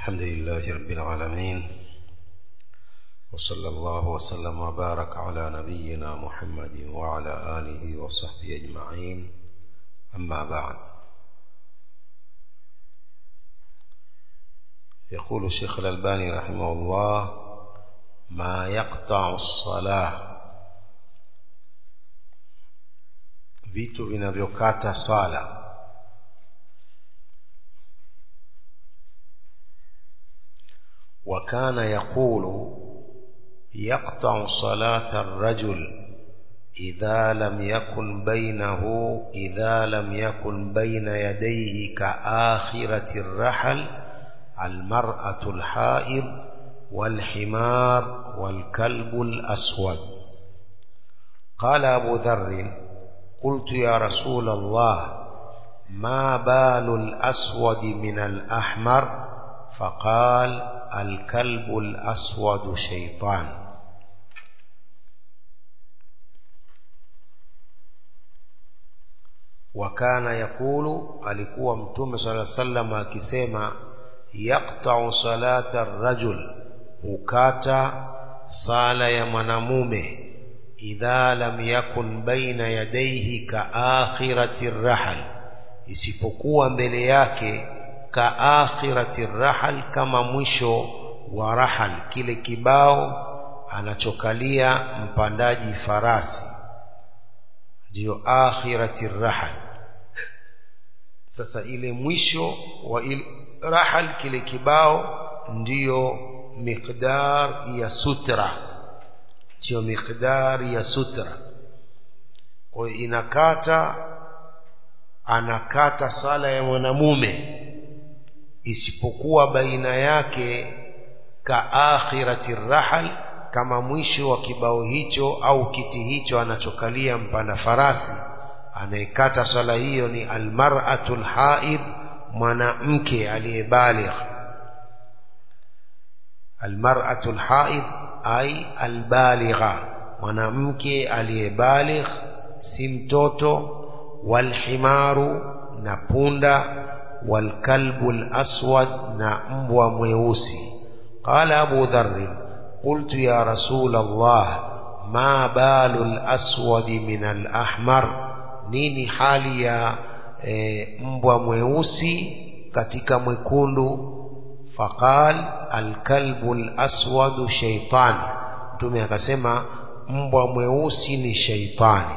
الحمد لله رب العالمين، وصلى الله وسلم وبارك على نبينا محمد وعلى آله وصحبه أجمعين. أما بعد، يقول الشيخ الألباني رحمه الله: ما يقطع الصلاة، vitu vinavyokata sala. وكان يقول: يقطع صلاة الرجل إذا لم يكن بين يديه كآخرة الرحل المرأة الحائض والحمار والكلب الأسود. قال أبو ذر: قلت يا رسول الله، ما بال الأسود من الأحمر؟ فقال: الكلب الأسود شيطان. وكان يقول، alikuwa mtume صلى الله عليه وسلم akisema: يقطع صلاة الرجل, hukata sala ya mwanamume, idha lam yakun baina yadayhi kaakhirati rahal, isipokuwa mbele yake kaakhirati rahal, kama mwisho wa rahal, kile kibao anachokalia mpandaji farasi, ndio akhirati rahal. Sasa ile mwisho wa ile rahal, kile kibao, ndiyo miqdar ya sutra, ndio miqdar ya sutra. Kwa hiyo anakata sala ya mwanamume, isipokuwa baina yake kaakhirati rahal, kama mwisho wa kibao hicho au kiti hicho anachokalia mpanda farasi. Anayekata sala hiyo ni almar'atul haid, mwanamke aliyebaligh. Almar'atul haid ay albaligha, mwanamke aliyebaligh, si mtoto. Walhimaru, na punda. Walkalbul aswad, na mbwa mweusi. Qala Abu Dharr: qultu ya Rasul Allah, ma balul aswadi min al-ahmar? Nini hali ya mbwa mweusi katika mwekundu? Faqal: alkalbul aswadu shaytan. Mtume akasema mbwa mweusi ni shaitani.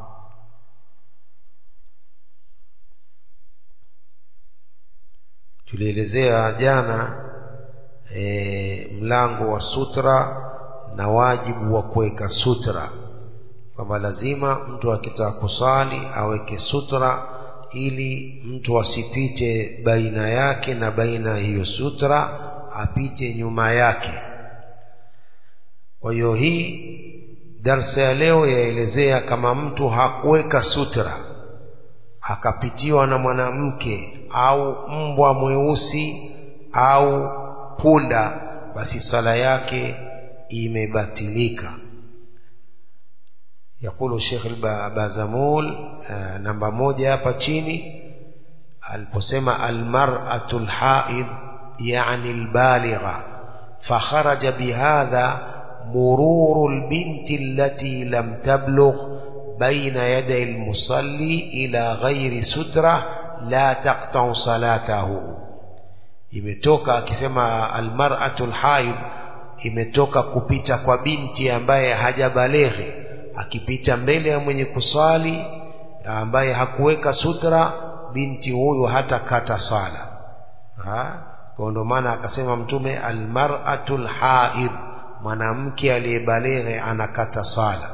Tulielezea jana mlango wa sutra na wajibu wa kuweka sutra, kwamba lazima mtu akitaka kusali aweke sutra, ili mtu asipite baina yake na baina hiyo sutra, apite nyuma yake. Kwa hiyo hii darsa ya leo yaelezea kama mtu hakuweka sutra akapitiwa na mwanamke au mbwa mweusi au punda, basi sala yake imebatilika. Yakulu Sheikh al-Bazamul namba 1 hapa chini aliposema almar'atul haid, yani albaligha, fakharaja bihadha mururul binti allati lam tablugh baina yaday almusalli ila ghairi sutra la taqta'u salatahu. Imetoka akisema almar'atul haid, imetoka kupita kwa binti ambaye hajabaleghe, akipita mbele ya mwenye kusali ambaye hakuweka sutra, binti huyo hata kata sala. Kwa ndo maana akasema mtume almar'atul haid, mwanamke aliyebaleghe anakata sala.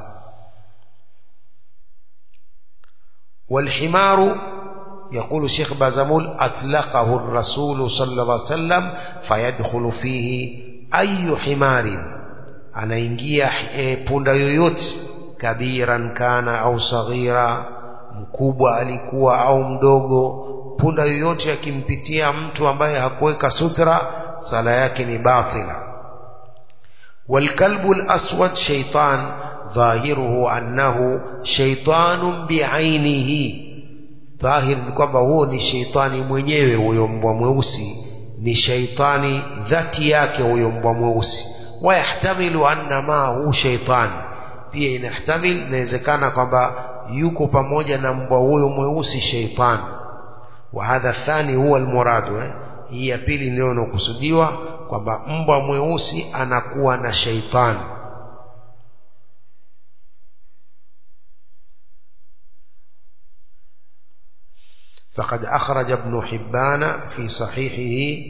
Walhimaru, يقول الشيخ بازمول: أطلقه الرسول صلى الله عليه وسلم فيدخل فيه أي حمار. anaingia punda yoyote, kabiran kana au saghira, mkubwa alikuwa au mdogo. Punda yoyote akimpitia mtu ambaye hakuweka sutra, sala yake ni batila. والكلب الأسود شيطان ظاهره أنه شيطان بعينه. dhahir ni kwamba huo ni sheitani mwenyewe, huyo mbwa mweusi ni shaitani dhati yake huyo mbwa mweusi. Wa yahtamilu anna ma'ahu shaitan, pia inahtamil, inawezekana kwamba yuko pamoja na mbwa huyo mweusi shaitani. Wa hadha thani huwa almuradu, hii ya pili ndio inakusudiwa, kwamba mbwa mweusi anakuwa na shaitani. فقد أخرج ابن حبان في صحيحه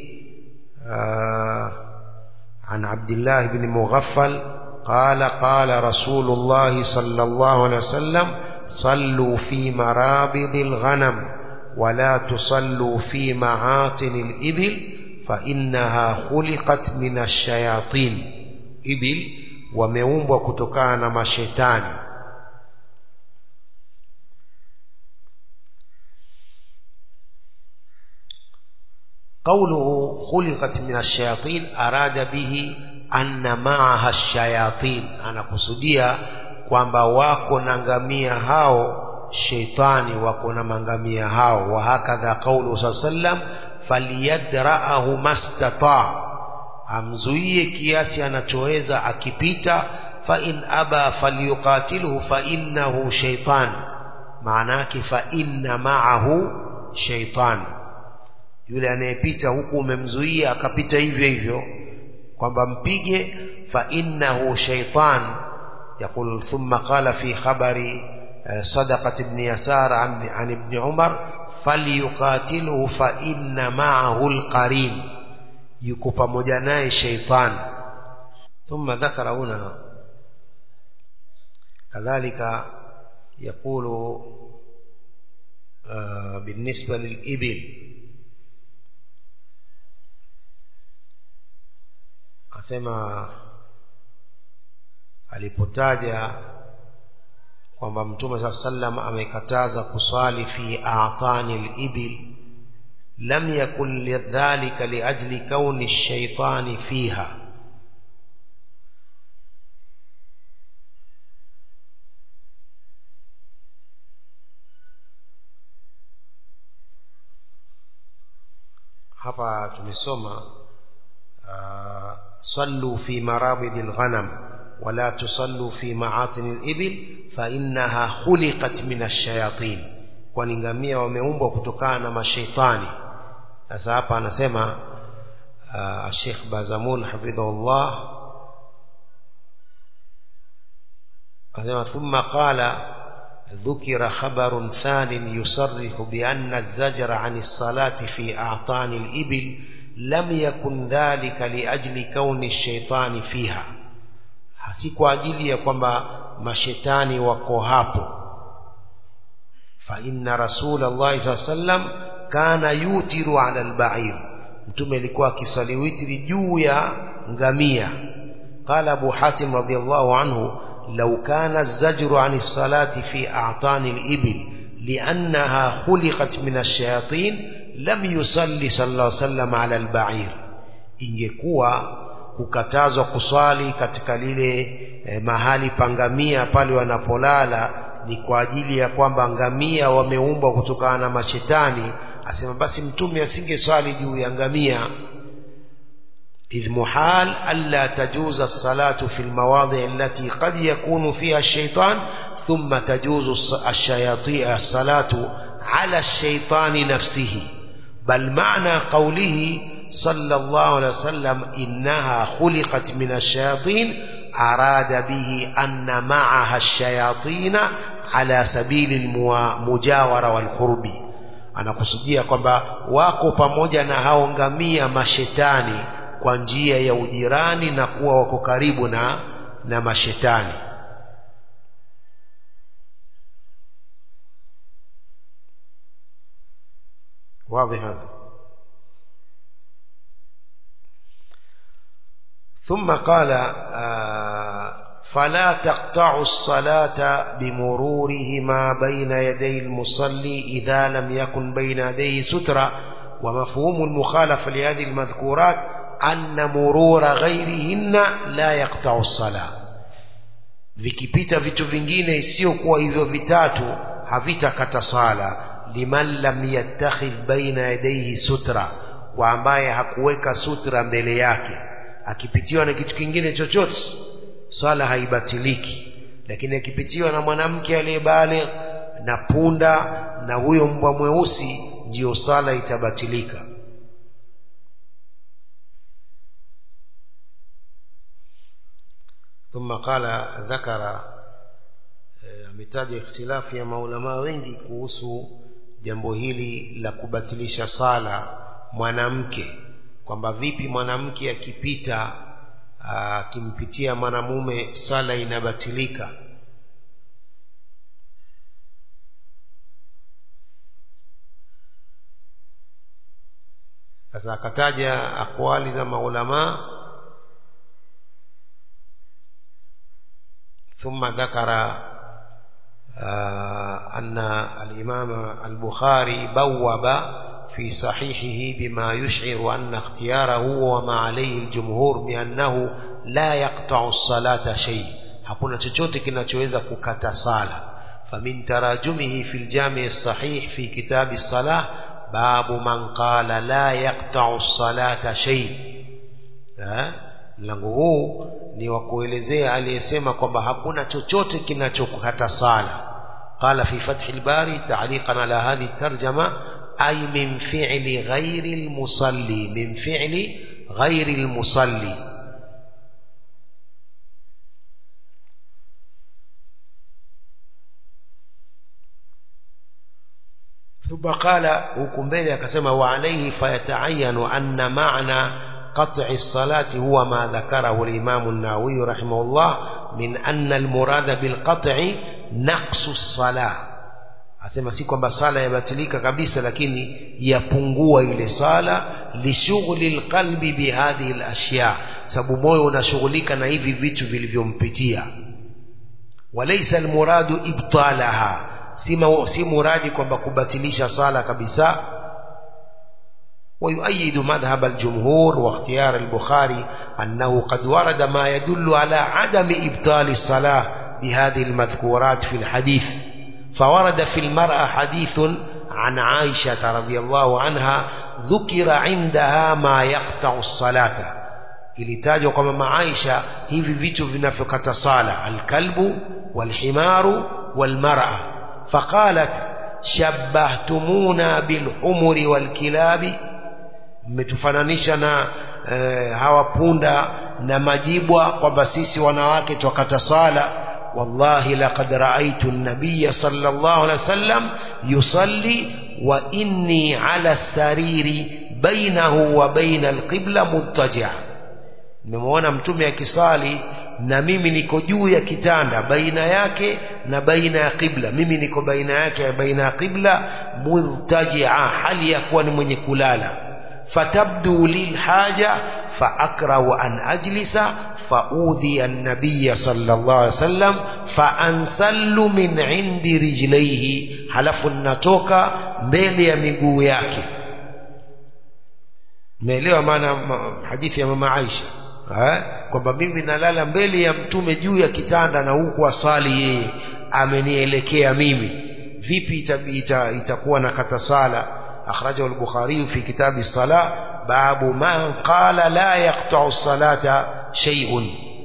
عن عبد الله بن مغفل قال قال رسول الله صلى الله عليه وسلم صلوا في مرابض الغنم ولا تصلوا في معاطن الإبل فإنها خلقت من الشياطين. إبل ومeumbwa kutokana na mashetani. قوله خلقت من الشياطين أراد به أن معها الشياطين, أنا kusudia kwamba wako na ngamia hao shaitani, wako na mangamia hao. Wa hakadha qawlu sallam falyadra'ahu mastata, amzuie kiasi anachoweza akipita. Fa in aba falyuqatiluhu fa innahu shaitan, maana yake fa inna ma'ahu shaitan. Yule anayepita huku umemzuia akapita hivyo hivyo, kwamba mpige, fa innahu shaitan. يقول ثم قال في خبر صدقة ابن يسار عن ابن عمر فليقاتله فإن معه القرين, yuko pamoja naye shaitan. ثم ذكر هنا كذلك يقول بالنسبة للإبل، asema alipotaja kwamba Mtume sallam amekataza kusali fi a'tani al-ibil, lam yakun lidhalika liajli kauni ash-shaytani fiha, hapa tumesoma صلوا في مرابض الغنم ولا تصلوا في معاطن الإبل فإنها خلقت من الشياطين, kwani ngamia wameumbwa kutokana na mashaitani. Sasa hapa anasema Sheikh Bazamun hafidhahullah, anasema thumma qala dhukira khabarun thanin yusarrihu bi anna az-zajra 'ani as-salati fi a'tani al-ibil lam yakun dhalika liajli kauni ash-shaytani fiha, si kwa ajili ya kwamba mashetani wako hapo. Fa inna Rasulullah sallallahu alaihi wasallam kana yutiru 'ala al-ba'ir, Mtume alikuwa akisali witri juu ya ngamia. Qala Abu Hatim radhiyallahu anhu law kana az-zajru 'ani as-salati fi a'tani al-ibil li'annaha khuliqat min ash-shayatin lam yusalli sallallahu alaihi wasallam ala al-ba'ir, ingekuwa kukatazwa kuswali katika lile mahali pangamia pale wanapolala ni kwa ajili ya kwamba ngamia wameumbwa kutokana na mashetani, asema basi Mtume asingeswali juu ya ngamia. إذ محال ألا تجوز الصلاة في المواضع التي قد يكون فيها الشيطان ثم تجوز الصلاة على الشيطان نفسه، بل معنى قوله صلى الله عليه وسلم إنها خلقت من الشياطين أراد به أن معها الشياطين على سبيل المجاورة والقرب. anakusudia kwamba wako pamoja na hao ngamia mashetani kwa njia ya ujirani na kuwa wako karibu na mashetani. واضح هذا. ثم قال فلا تقطع الصلاة بمرورهما بين يدي المصلي إذا لم يكن بين يديه سترة. ومفهوم المخالفة لهذه المذكورات أن مرور غيرهن لا يقطع الصلاة. vikipita vitu vingine isiyokuwa hivyo vitatu havitakata sala. liman lam yattakhidh baina yadayhi sutra, kwa ambaye hakuweka sutra mbele yake, akipitiwa na kitu kingine chochote sala haibatiliki. Lakini akipitiwa na mwanamke aliyebaligh na punda na huyo mbwa mweusi, ndio sala itabatilika. ثم قال ذكر ametaja ikhtilafu ya maulama wengi kuhusu jambo hili la kubatilisha sala mwanamke, kwamba vipi mwanamke akipita akimpitia mwanamume sala inabatilika. Sasa akataja aqwali za maulama. ثم ذكر أن الإمام البخاري بوب في صحيحه بما يشعر أن اختياره وما عليه الجمهور بأنه لا يقطع الصلاة شيء، hakuna chochote kinachoweza kukata sala. فمن تراجمه في الجامع الصحيح في كتاب الصلاة باب من قال لا يقطع الصلاة شيء. mlango huu ni wa kuelezea aliyesema kwamba hakuna chochote kinachokata sala. قال في فتح الباري تعليقا على هذه الترجمة أي من فعل غير المصلي، من فعل غير المصلي. ثم قال وكمبيلي كسمة وعليه فيتعين أن معنى قطع الصلاة هو ما ذكره الإمام النووي رحمه الله من أن المراد بالقطع نقص الصلاة. asema si kwamba sala yabatilika kabisa, lakini yapungua ile sala lishughuli alqalbi bihadhihi alashya, sababu moyo unashughulika na hivi vitu vilivyompitia. walaysa almuradu ibtalaha, si muradi kwamba kubatilisha sala kabisa. ويؤيد مذهب الجمهور واختيار البخاري أنه قد ورد ما يدل على عدم إبطال الصلاة بهذه المذكورات في الحديث. فورد في المرأة حديث عن عائشة رضي الله عنها ذكر عندها ما يقطع الصلاة، ilitajwa kwamba Maisha hivi vitu vinavyokata sala: alkalbu walhimaru walmar'a. faqalat shabbahtumuna bilhumuri walkilabi, mmetufananisha na hawa punda na majibwa kwamba sisi wanawake tukata sala. wallahi laqad ra'aytu an-nabiy sallallahu alayhi wasallam yusalli wa inni ala sariri bainahu wa baina al-qibla muttaja', nimemuona mtume akisali na mimi niko juu ya kitanda baina yake na baina ya qibla, mimi niko baina yake na baina ya qibla muttaji'a, hali ya kuwa ni mwenye kulala. fatabdu lil haja fa akrahu an ajlisa faudhi an-nabiy sallallahu alaihi wasallam fa ansallu min indi rijlaihi, halafu natoka mbele ya miguu yake. Umeelewa maana hadithi ya mama Aisha kwamba mimi nalala mbele ya mtume juu ya kitanda na huku asali yeye amenielekea mimi, vipi itakuwa na kata sala? akhrajahu al-Bukhari fi kitab as-salah babu man qala la yaqta'u as-salata shay'un.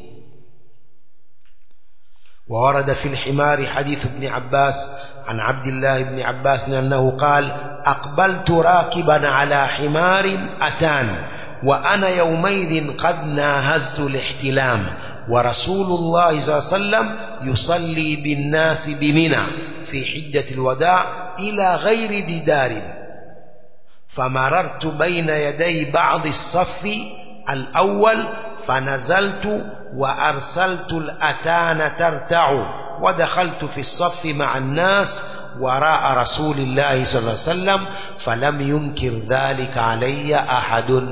وورد في الحمار حديث ابن عباس عن عبد الله بن عباس أنه قال أقبلت راكبا على حمار أتان وأنا يومئذ قد ناهزت الاحتلام ورسول الله صلى الله عليه وسلم يصلي بالناس بمنى في حجة الوداع إلى غير جدار، فمررت بين يدي بعض الصف الأول فنزلت وأرسلت الأتان ترتع ودخلت في الصف مع الناس وراء رسول الله صلى الله عليه وسلم فلم ينكر ذلك علي أحد.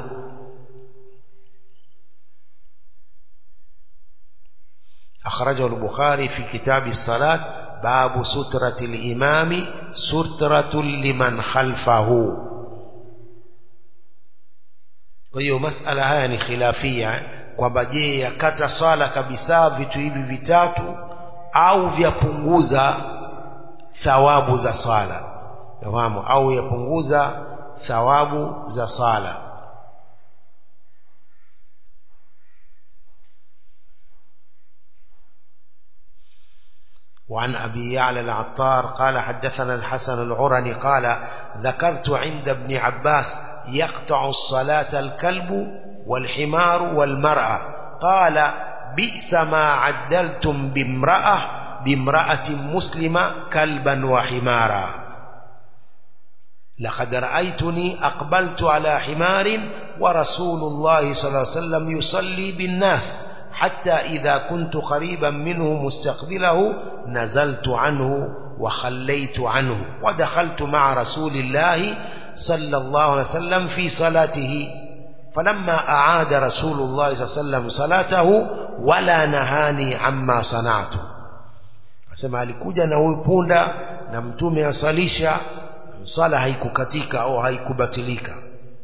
أخرجه البخاري في كتاب الصلاة باب سترة الإمام سترة لمن خلفه. وهي مسألة يعني خلافية kwamba je yakata sala kabisa vitu hivi vitatu au vyapunguza thawabu za sala, fahamu, au yapunguza thawabu za sala. وعن أبي يعلى العطار قال حدثنا الحسن العرني قال ذكرت عند ابن عباس يقطع الصلاة الكلب والحمار والمرأة قال بئس ما عدلتم بامرأة مسلمة كلبا وحمارا لقد رأيتني أقبلت على حمار ورسول الله صلى الله عليه وسلم يصلي بالناس حتى إذا كنت قريبا منه مستقبله نزلت عنه وخليت عنه ودخلت مع رسول الله صلى الله عليه وسلم في صلاته فلما أعاد رسول الله صلى الله عليه وسلم صلاته ولا نهاني عما صنعته. Asema alikuja na huyu punda na mtume asalisha, sala haikukatika au haikubatilika.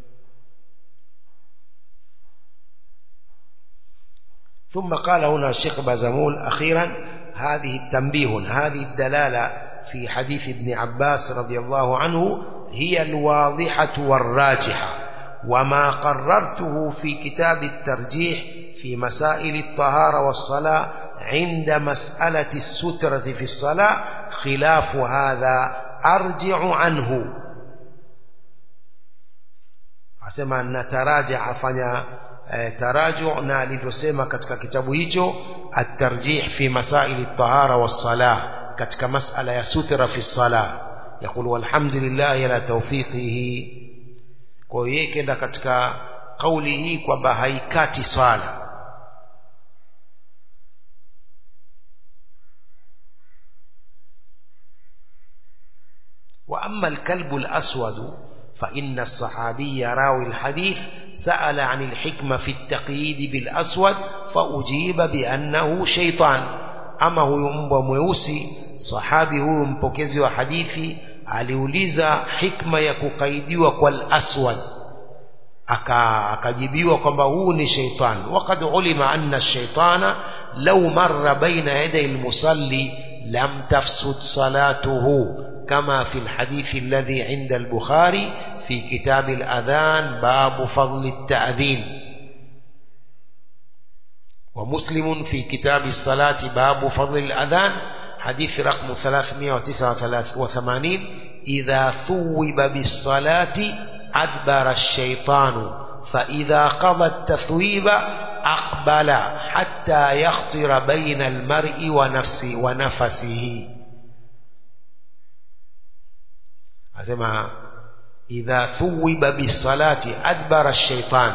ثم قال هنا الشيخ بازمول أخيرا هذه التنبيه هذه الدلالة في حديث ابن عباس رضي الله عنه هي الواضحة والراجحة وما قررته في كتاب الترجيح في مسائل الطهارة والصلاة عند مسألة السترة في الصلاة خلاف هذا أرجع عنه. أسمى أن نتراجع فنيا تراجع na alivyosema katika kitabu hicho at-tarjih fi masail at-tahara was-salah katika masala ya sutra fi as-salah يقول والحمد لله على توفيقه. kwa hiyo kenda katika kauli hii kwamba haikati swala. وأما الكلب الأسود فإن الصحابي راوي الحديث سأل عن الحكمة في التقييد بالأسود فأجيب بأنه شيطان. أما هو mbwa mweusi sahabi huyu mpokezi wa hadithi aliuliza hikma ya kukaidiwa kwa al-aswad, akajibiwa kwamba huu ni shaytan. وقد علم أن الشيطان لو مر بين يدي المصلي لم تفسد صلاته كما في الحديث الذي عند البخاري في كتاب الأذان باب فضل التأذين ومسلم في كتاب الصلاة باب فضل الأذان حديث رقم 389 إذا ثوب بالصلاة أدبر الشيطان فإذا قضى التثويب أقبل حتى يخطر بين المرء ونفسه. أسمع إذا ثوب بالصلاة أدبر الشيطان.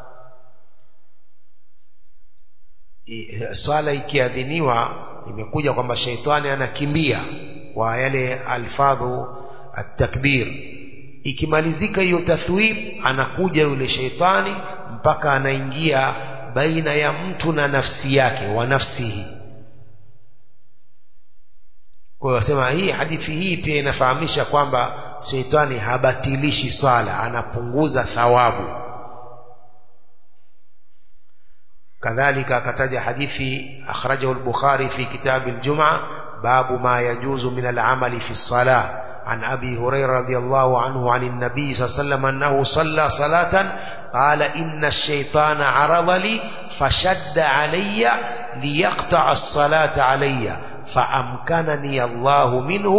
swala ikiadhiniwa imekuja kwamba shaitani anakimbia kwa yale alfadhu at-takbir. Ikimalizika hiyo tathwib anakuja yule shaitani mpaka anaingia baina ya mtu na nafsi yake wa nafsihi. kwa hiyo sema hii hadithi hii pia inafahamisha kwamba shaitani habatilishi sala, anapunguza thawabu. كذلك كتج حديثي أخرجه البخاري في كتاب الجمعة باب ما يجوز من العمل في الصلاة عن أبي هريرة رضي الله عنه عن النبي صلى الله عليه وسلم أنه صلى صلاة قال إن الشيطان عرض لي فشد علي ليقطع الصلاة علي فأمكنني الله منه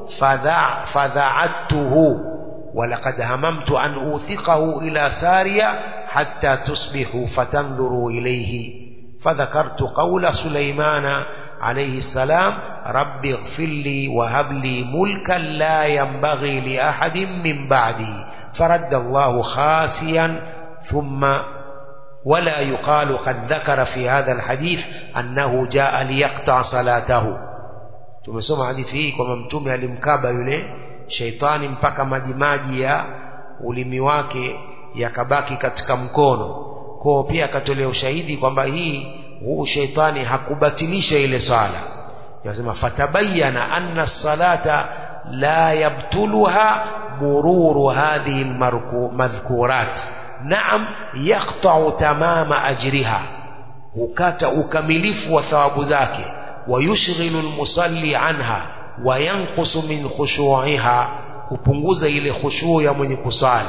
فذعدته ولقد هممت أن أوثقه إلى سارية حتى تصبحوا فتنظروا إليه فذكرت قول سليمان عليه السلام رب اغفر لي وهب لي ملكا لا ينبغي لأحد من بعدي فرد الله خاسيا ثم ولا يقال قد ذكر في هذا الحديث أنه جاء ليقطع صلاته. tumesoma hadithi hii kwamba mtume alimkaba yule shaitani mpaka majimaji ya ulimi wake yakabaki katika mkono. Kwa pia akatolea ushahidi kwamba huu shaitani hakubatilisha ile sala. Yanasema fatabayana anna salata la yabtuluha mururu hadhihi almadhkurat. Naam, yaqta'u tamama ajriha, hukata ukamilifu wa thawabu zake. ويشغل المصلي عنها وينقص من خشوعها, kupunguza ile khushu ya mwenye kusali.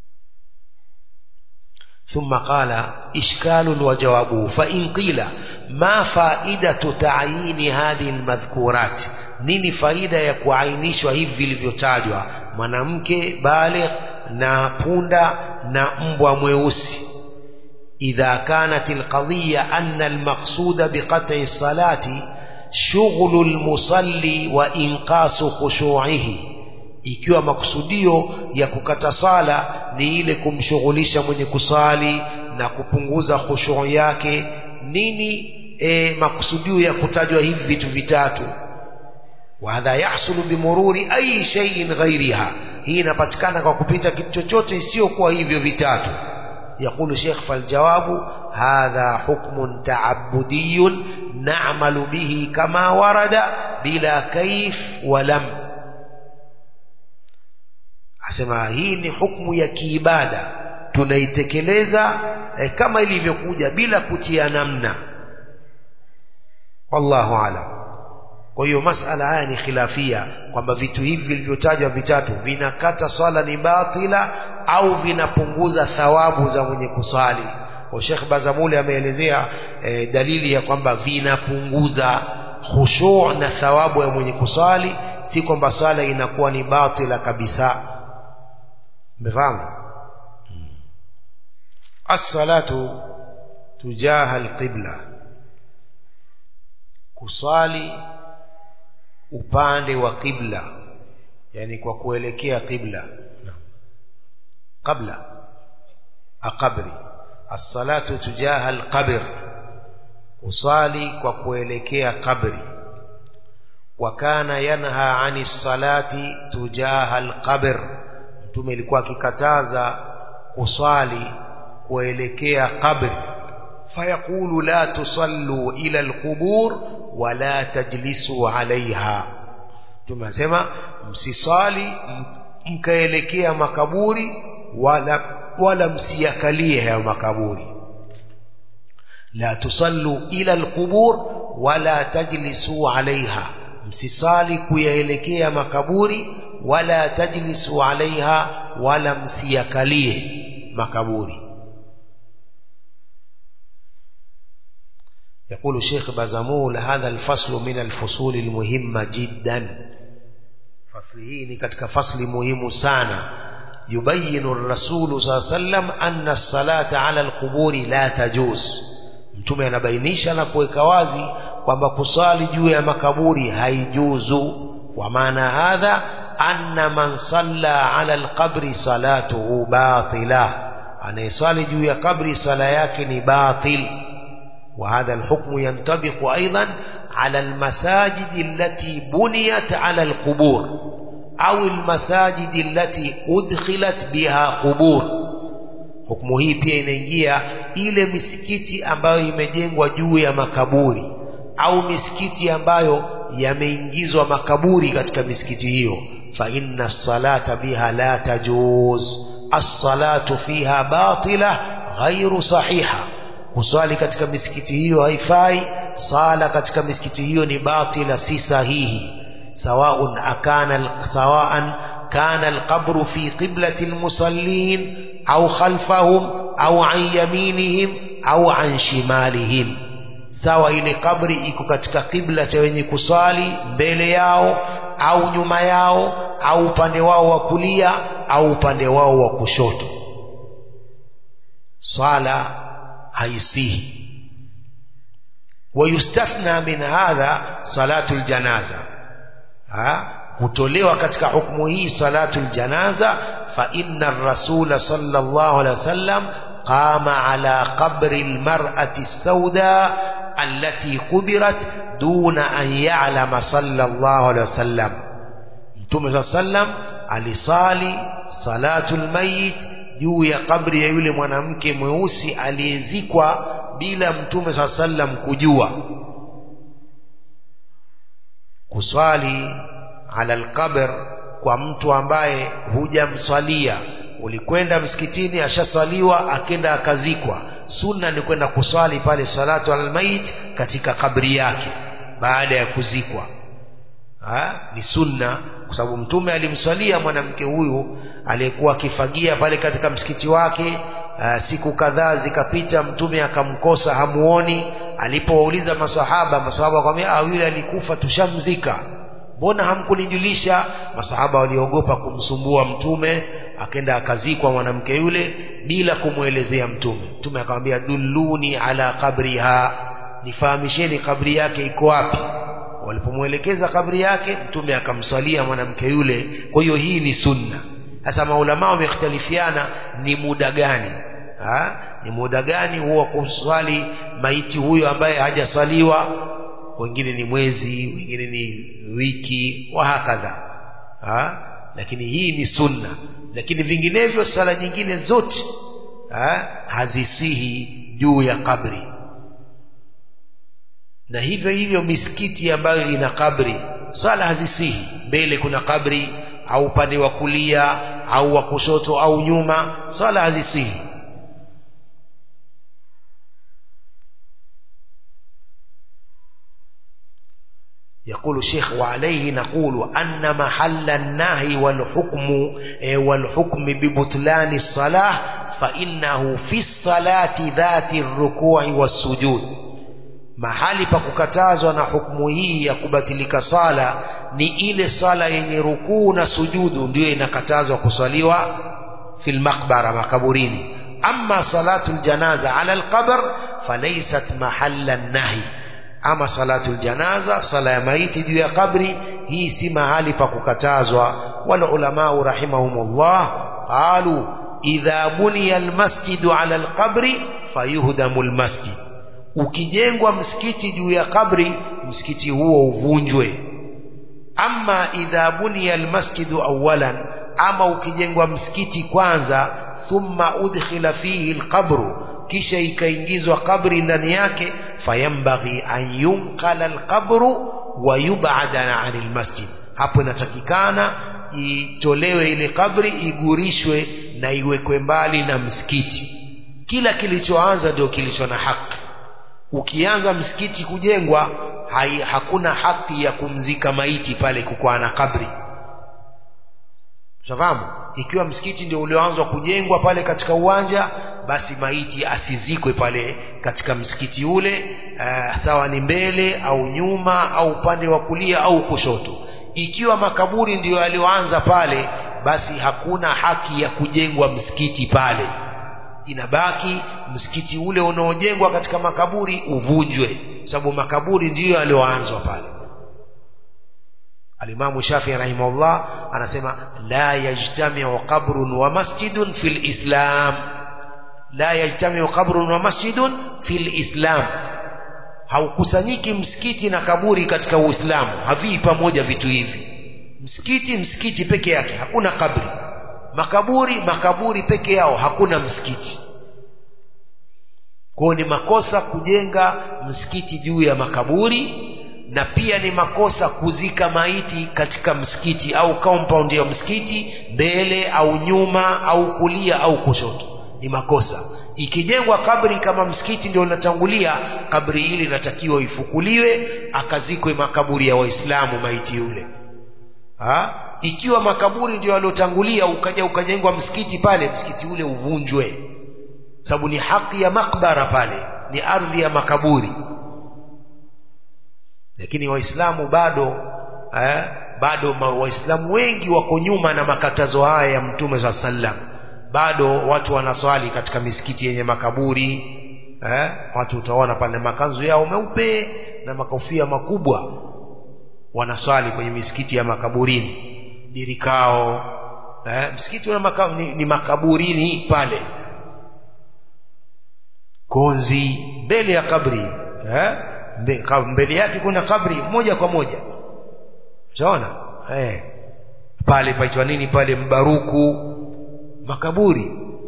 ثم قال إشكال وجوابه فإن قيل ma faidatu ta'yini hadhihi almadhkurat, nini faida ya kuainishwa hivi vilivyotajwa, mwanamke baligh na punda na mbwa mweusi. idha kanat alqadhiya anna almaqsuda biqat'i as-salati shughlu almusalli wa inqasu khushu'ihi, ikiwa makusudio ya kukata sala ni ile kumshughulisha mwenye kusali na kupunguza khushu' yake, nini makusudio ya kutajwa hivi vitu vitatu? wa hadha yahsulu bimururi ay shay'in ghayriha, hii inapatikana kwa kupita kitu chochote sio kwa hivyo vitatu. يقول شيخ فالجواب هذا حكم تعبدي نعمل به كما ورد بلا كيف ولم. asema hii ni hukumu ya kiibada, tunaitekeleza kama ilivyokuja bila kutia namna. wallahu alam. kwa hiyo masala haya ni khilafia, kwamba vitu hivi vilivyotajwa vitatu vinakata swala ni batila au vinapunguza thawabu za mwenye kusali. Kwa Sheikh Bazamuli ameelezea dalili ya kwamba vinapunguza khushu' na thawabu ya mwenye kusali, si kwamba swala inakuwa ni batila kabisa. Mfahamu? As-salatu tujaha al-qibla, kusali upande wa qibla, yani kwa kuelekea qibla. qabla aqabri, as-salatu tujaha al-qabr, kusali kwa kuelekea kabri. wa kana yanha 'ani salati tujaha al-qabr, mtume alikuwa akikataza kusali kuelekea kabri. fayaqulu la tusallu ila al-qubur wa la tajlisu 'alayha, mtume anasema msisali mkaelekea makaburi wala msiyakalie hayo makaburi. la tusallu ila al-qubur wala tajlisu 'alayha, msisali kuyaelekea makaburi wala tajlisu 'alayha, wala msiyakalie makaburi. يقول الشيخ بازمول هذا الفصل من الفصول المهمة جدا. فصل hii ni katika fasli muhimu sana. يبين الرسول صلى الله عليه وسلم أن الصلاة على القبور لا تجوز, mtume anabainisha na kuweka wazi kwamba kusali juu ya makaburi haijuzu. wa maana hadha anna man salla ala alqabri salatuhu batila, anayesali juu ya kabri sala yake ni batil. وهذا الحكم ينطبق أيضا على المساجد التي بنيت على القبور أو المساجد التي أدخلت بها قبور. hukumu hii pia inaingia ile misikiti ambayo imejengwa juu ya makaburi au misikiti ambayo yameingizwa makaburi katika misikiti hiyo. fa inna as-salata biha la tajuz, as-salatu fiha batila ghairu sahiha, kusali katika misikiti hiyo haifai, sala katika misikiti hiyo ni batila, si sahihi. sawa'an kana al-qabru fi qiblati al-musallin au khalfahum au an yaminihim au an shimalihim, sawa ile kabri iko katika kibla cha wenye kusali mbele yao au nyuma yao au upande wao wa kulia au upande wao wa kushoto, swala haisihi. ويستثنى من هذا صلاة الجنازة, hutolewa katika hukumu hii salatul janaza. fa inna ar-rasul sallallahu alaihi wasallam qama ala qabri al-mar'ati as-sauda allati qubirat duna an ya'lama sallallahu alaihi wasallam, mtume sallam alisali salatul mayit juu ya kabri ya yule mwanamke mweusi aliyezikwa bila mtume sallam kujua. kuswali ala alqabr kwa mtu ambaye hujamswalia, ulikwenda msikitini ashasaliwa akenda akazikwa, sunna ni kwenda kuswali pale salatu almayit katika kabri yake baada ya kuzikwa. Ni sunna, kwa sababu mtume alimswalia mwanamke huyu aliyekuwa akifagia pale katika msikiti wake. Siku kadhaa zikapita, mtume akamkosa, hamuoni, alipowauliza masahaba wakamwambia yule alikufa tushamzika, mbona hamkunijulisha? Masahaba waliogopa kumsumbua mtume, akaenda akazikwa mwanamke yule bila kumuelezea mtume. Mtume akamwambia dulluni ala qabriha, nifahamisheni kabri yake iko wapi. Walipomuelekeza kabri yake, mtume akamswalia mwanamke yule. Kwa hiyo hii ni sunna. Sasa maulama wamekhtalifiana ni muda gani, ni muda gani huwa kumswali maiti huyo ambaye hajaswaliwa. Wengine ni mwezi, wengine ni wiki, wa hakadha. Lakini hii ni sunna. Lakini vinginevyo sala nyingine zote hazisihi juu ya kabri. Na hivyo hivyo misikiti ambayo ina kabri, sala hazisihi. Mbele kuna kabri au upande wa kulia au wa kushoto au nyuma, sala hazisihi. يقول الشيخ وعليه نقول أن محل النهي والحكم ببطلان الصلاة فإنه في الصلاة ذات الركوع والسجود. mahali pa kukatazwa na hukumu hii ya kubatilika sala ni ile sala yenye rukuu na sujudu, ndio inakatazwa kuswaliwa fil maqbara, makaburini. Amma salatul janaza ala alqabr falaysat mahalla nahi. Ama salatul janaza, sala ya maiti juu ya kabri, hii si mahali pa kukatazwa. Wal ulama rahimahumullah qalu idha buniya almasjidu ala alqabri fayuhdamu almasjid. Ukijengwa msikiti juu ya kabri, msikiti huo uvunjwe. Amma idha buniya almasjidu awalan, ama ukijengwa msikiti kwanza, thumma udkhila fihi alqabru, kisha ikaingizwa kabri ndani yake, fayambaghi an yunqala alqabru wa yub'ada 'anil masjid. Hapo inatakikana itolewe ile kabri, igurishwe na iwekwe mbali na msikiti. Kila kilichoanza ndio kilicho na haki. Ukianza msikiti kujengwa, hakuna haki ya kumzika maiti pale kukiwa na kabri. Unafahamu? Ikiwa msikiti ndio ulioanzwa kujengwa pale katika uwanja, basi maiti asizikwe pale katika msikiti ule, sawa ni mbele au nyuma au upande wa kulia au kushoto. Ikiwa makaburi ndio yalioanza pale, basi hakuna haki ya kujengwa msikiti pale. Inabaki msikiti ule unaojengwa katika makaburi uvunjwe, sababu makaburi ndio yalioanzwa pale. Al-Imam Shafi'i rahimahullah anasema la yajtami'u qabrun wa masjidun fil Islam. La yajtami'u qabrun wa masjidun fil Islam. Haukusanyiki msikiti na kaburi katika Uislamu, havi pamoja vitu hivi. Msikiti peke yake, hakuna kabri. Makaburi peke yao, hakuna msikiti. Kwa ni makosa kujenga msikiti juu ya makaburi, na pia ni makosa kuzika maiti katika msikiti au compound ya msikiti, mbele au nyuma au kulia au kushoto. Ni makosa. Ikijengwa kabri kama msikiti ndio unatangulia, kabri hili linatakiwa ifukuliwe, akazikwe makaburi ya Waislamu maiti yule. Ikiwa makaburi ndio yalotangulia, ukajengwa msikiti pale, msikiti ule uvunjwe, sababu ni haki ya makbara pale, ni ardhi ya makaburi. Lakini Waislamu bado Waislamu wengi wako nyuma na makatazo haya ya Mtume SAW. Bado watu wanaswali katika misikiti yenye makaburi. Watu utaona pale makanzu yao meupe na makofia makubwa, wanaswali kwenye misikiti ya makaburini. Dirikao msikiti ni makaburini pale. Konzi mbele ya kabri, mbele yake kuna kabri moja kwa moja. Unaona? Pale paitwa nini pale, Mbaruku, makaburi.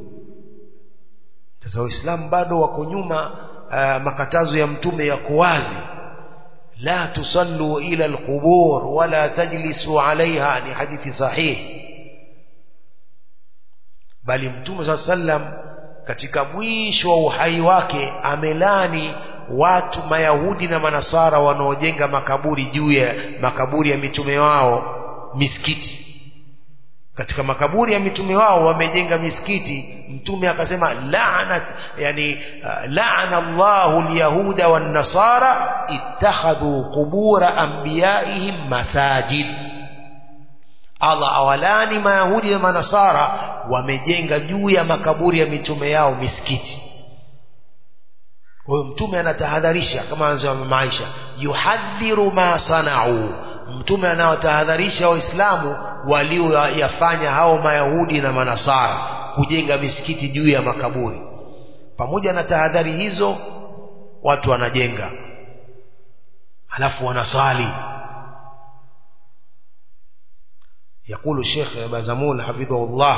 Sasa Waislamu bado wako nyuma. Makatazo ya Mtume yako wazi, la tusallu ila alqubur wala tajlisu alaiha, ni hadithi sahihi. Bali Mtume sallam katika mwisho wa uhai wake amelani watu Mayahudi na Manasara wanaojenga makaburi juu ya makaburi ya mitume wao misikiti. katika makaburi ya mitume wao wamejenga misikiti. Mtume akasema laana, yani laana Allahu alyahuda wan nasara ittakhadhu qubura anbiyaihim masajid. Allah awalani mayahudi na manasara wamejenga juu ya makaburi ya mitume yao misikiti. Kwa hiyo mtume anatahadharisha, kama anasema Aisha, yuhadhiru ma sanau. Mtume anawatahadharisha waislamu walioyafanya hao mayahudi na manasara, kujenga misikiti juu ya makaburi. Pamoja na tahadhari hizo, watu wanajenga halafu wanasali. يقول الشيخ بازمول حفظه الله: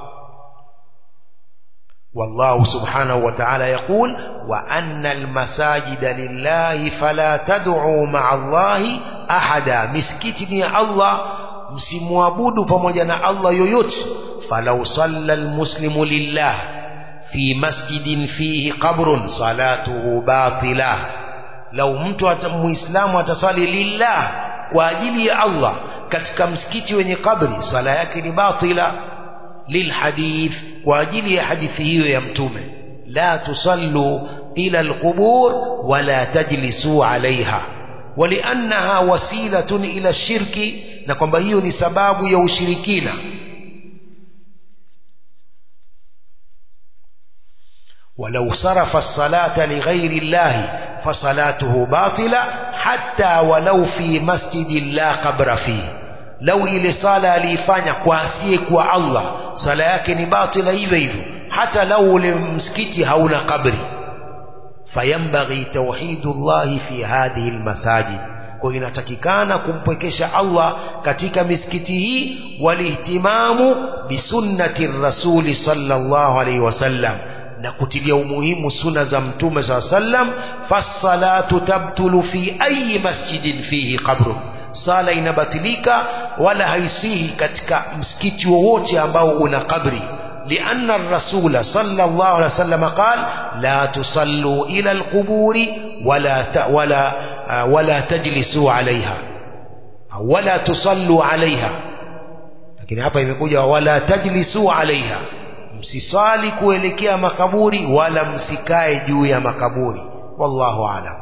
والله سبحانه وتعالى يقول: وأن المساجد لله فلا تدعوا مع الله أحدا. مسكتني الله msimwabudu pamoja na Allah yoyote. falau salla almuslimu lillah fi masjidin fihi qabrun salatuhu batila. lau mtu muislamu atasali lillah, kwa ajili ya Allah, katika msikiti wenye kabri, sala yake ni batila. lilhadith, kwa ajili ya hadithi hiyo ya mtume: la tusallu ila alqubur wala tajlisu alaiha, waliannaha wasilatun ila shirki, na kwamba hiyo ni sababu ya ushirikina. walau sarafa as-salata lighairi llahi fasalatuhu batila hatta walau fi masjidin la qabra fihi. lau ile sala aliifanya kwa asiye kwa Allah, sala yake ni batila hivyo hivyo, hata lau ule msikiti hauna kabri. fayambaghi tauhidullahi fi hadhihi almasajid, kwa inatakikana kumpwekesha Allah katika misikiti hii. walihtimamu bisunnati rasuli sallallahu alaihi wasallam, na kutilia umuhimu sunna za mtume sallallahu alaihi wasallam. fasalatu tabtulu fi ayi masjidin fihi qabru, sala inabatilika wala haisihi katika msikiti wowote ambao una kabri. لأن الرسول صلى الله عليه وسلم قال: لا تصلوا إلى القبور ولا تجلسوا عليها ولا تصلوا عليها. lakini hapa imekuja wala tajlisu alaiha, msisali kuelekea makaburi wala msikae juu ya makaburi. wallahu aalam.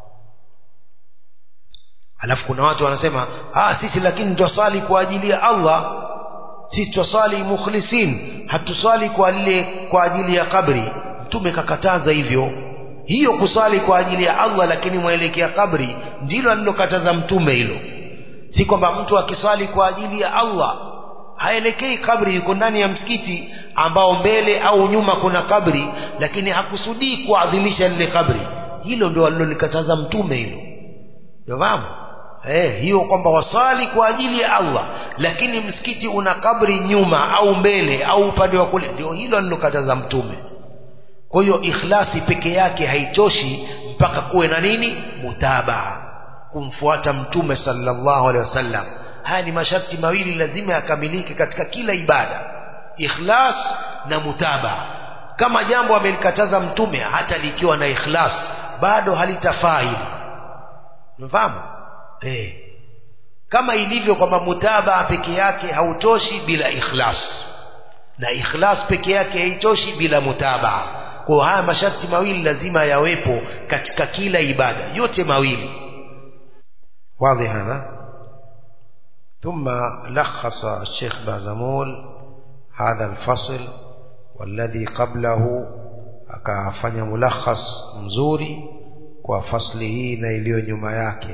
Alafu kuna watu wanasema sisi lakini twasali kwa ajili ya Allah, sisi twasali mukhlisin, hatusali kwa ajili ya kabri. Mtume kakataza hivyo. Hiyo kusali kwa ajili ya Allah lakini mwelekea kabri ndilo alilokataza mtume hilo. Si kwamba mtu akisali kwa ajili ya Allah haelekei kabri, yuko ndani ya msikiti ambao mbele au nyuma kuna kabri, lakini hakusudii kuadhimisha lile kabri. Hilo ndio alilolikataza mtume hilo. Unafahamu? Hiyo kwamba wasali kwa ajili ya Allah lakini msikiti una kabri nyuma au mbele au upande wa kule, ndio hilo alilokataza mtume. Kwa hiyo ikhlasi peke yake haitoshi, mpaka kuwe na nini? Mutabaa, kumfuata mtume sallallahu alaihi wasallam. Haya ni masharti mawili lazima yakamilike katika kila ibada: ikhlas na mutabaa. Kama jambo amelikataza mtume, hata likiwa na ikhlas bado halitafai. Unafahamu? Kama ilivyo kwamba mutabaa peke yake hautoshi bila ikhlas, na ikhlas peke yake haitoshi bila mutabaa. Kwa haya masharti mawili lazima yawepo katika kila ibada, yote mawili. wazi hadha. ثم لخص الشيخ بازمول هذا الفصل والذي قبله، akafanya mulakhas mzuri kwa fasli hii na iliyo nyuma yake,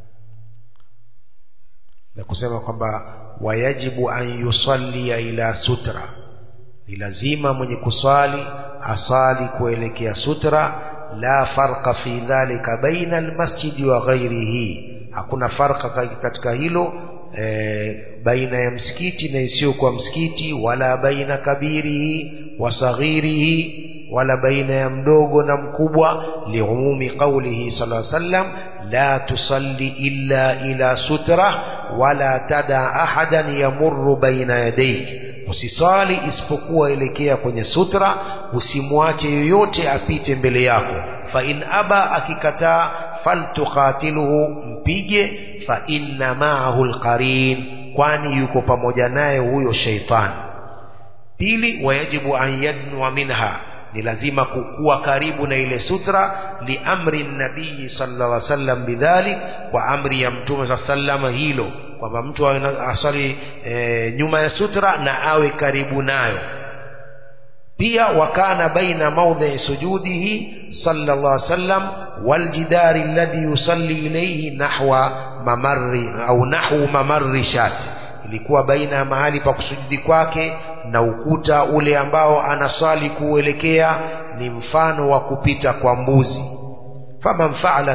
na kusema kwamba wayajibu an yusalli ila sutra, ni lazima mwenye kusali asali kuelekea sutra. la farqa fi dhalika baina almasjid wa ghairihi, hakuna farqa katika hilo baina ya msikiti na isiyo kwa msikiti, wala baina kabirihi wa saghirihi, wala baina ya mdogo na mkubwa. liumumi qawlihi sallallahu alayhi wasallam: la tusalli illa ila sutra wala tada ahadan yamurru baina yadayk, usisali isipokuwa elekea kwenye sutra, usimwache yoyote apite mbele yako. fa in aba, akikataa, faltuqatiluhu, mpige. fa inna ma'ahu alqarin, kwani yuko pamoja naye huyo shaitani. Pili, wayajibu an yadnu minha, ni lazima kukua karibu na ile sutra, li amri nabii sallallahu alaihi wasallam bidhalik, kwa amri ya mtume sallallahu alaihi hilo, kwamba mtu asali nyuma ya sutra na awe karibu nayo. Pia wakana baina mawdhi sujudihi sallallahu alaihi wasallam wal jidari alladhi yusalli ilayhi nahwa mamarri au nahwu mamarri shati, ilikuwa baina mahali pa kusujudi kwake na ukuta ule ambao anasali kuelekea ni mfano wa kupita kwa mbuzi. faman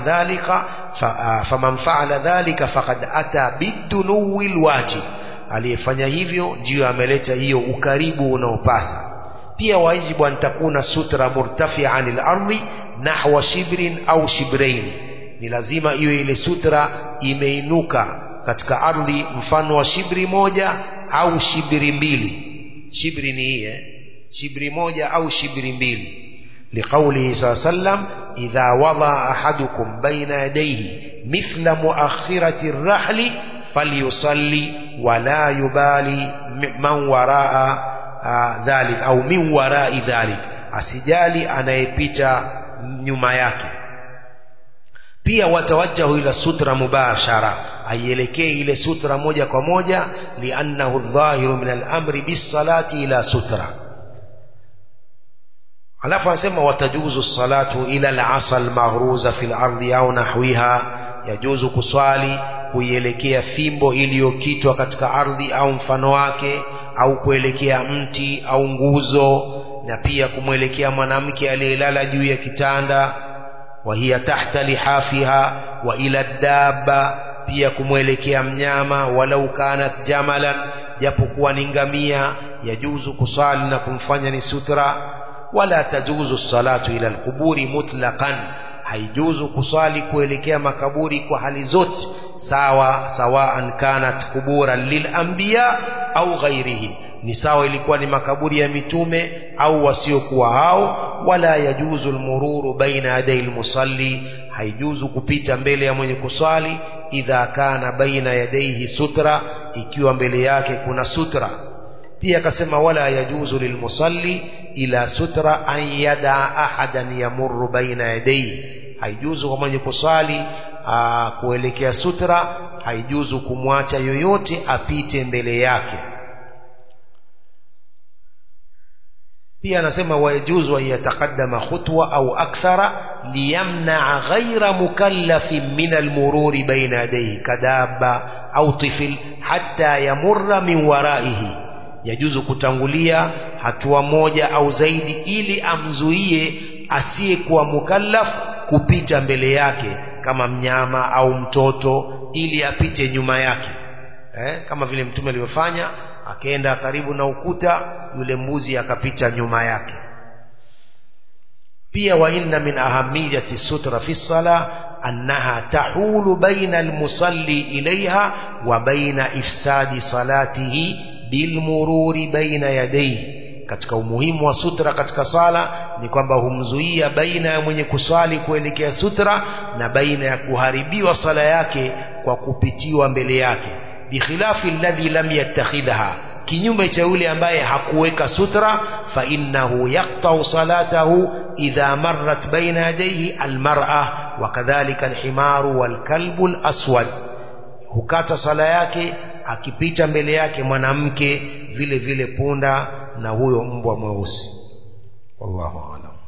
fa'ala dhalika faqad ata bidunuwil wajib, aliyefanya hivyo ndiyo ameleta hiyo ukaribu unaopasa. Pia wajibu an takuna sutra murtafi'an al-ardi nahwa shibrin au shibrain, ni lazima iwe ile sutra imeinuka katika ardhi mfano wa shibri moja au shibri mbili. Shibri ni hii shibri moja au shibri mbili. Liqaulihi sallallahu alayhi wasallam, idha wada ahadukum baina yadayhi mithla muakhirati ar-rahli falyusalli wa la yubali man waraa dhalik au min warai dhalik, asijali anayepita nyuma yake. Pia watawajjahu ila sutra mubashara, aielekee ile sutra moja kwa moja, liannahu adh-dhahiru min al-amri bis-salati ila sutra. Alafu anasema watajuzu salatu ila al-asa al-maghruza fil ardi au nahwiha, yajuzu kuswali kuielekea fimbo iliyokitwa katika ardhi au mfano wake, au kuelekea mti au nguzo, na pia kumwelekea mwanamke aliyelala juu ya kitanda, wa hiya tahta lihafiha, wa ila dabba, pia kumwelekea mnyama walau kanat jamalan, japokuwa ni ngamia, yajuzu kusali na kumfanya ni sutra. Wala tajuzu salatu ila alquburi mutlaqan, haijuzu kusali kuelekea makaburi kwa hali zote, sawaan kanat quburan lil anbiya au ghairihi, ni sawa ilikuwa ni makaburi ya mitume au wasiokuwa hao. Wala yajuzu almururu baina yaday almusalli, haijuzu kupita mbele ya mwenye kusali, idha kana baina yadayhi sutra, ikiwa mbele yake kuna sutra. Pia akasema wala yajuzu lilmusalli ila sutra an yada ahadan yamurru baina yadayhi, haijuzu kwa mwenye kusali kuelekea sutra, haijuzu kumwacha yoyote apite mbele yake. Pia anasema wayajuzu an yataqaddama khutwa au akthara liyamna'a ghayra mukallafin min almururi baina yadayhi kadaba au tifl hatta yamurra min waraihi, yajuzu kutangulia hatua moja au zaidi ili amzuie asiyekuwa mukallaf kupita mbele yake, kama mnyama au mtoto, ili apite nyuma yake. Kama vile mtume alivyofanya, akaenda karibu na ukuta, yule mbuzi akapita nyuma yake. Pia wa inna min ahamiyati sutra fi sala annaha tahulu baina almusalli ilayha wa baina ifsadi salatihi bilmururi baina yadayhi. Katika umuhimu wa sutra katika sala ni kwamba humzuia baina ya mwenye kusali kuelekea sutra na baina ya kuharibiwa sala yake kwa kupitiwa mbele yake. Bikhilafi alladhi lam yattakhidha, kinyume cha yule ambaye hakuweka sutra, fa innahu yaqta'u salatahu idha marrat baina yadayhi almar'a wa kadhalika alhimaru walkalbu alaswad, hukata sala yake akipita mbele yake mwanamke, vile vile punda na huyo mbwa mweusi. Wallahu a'lam.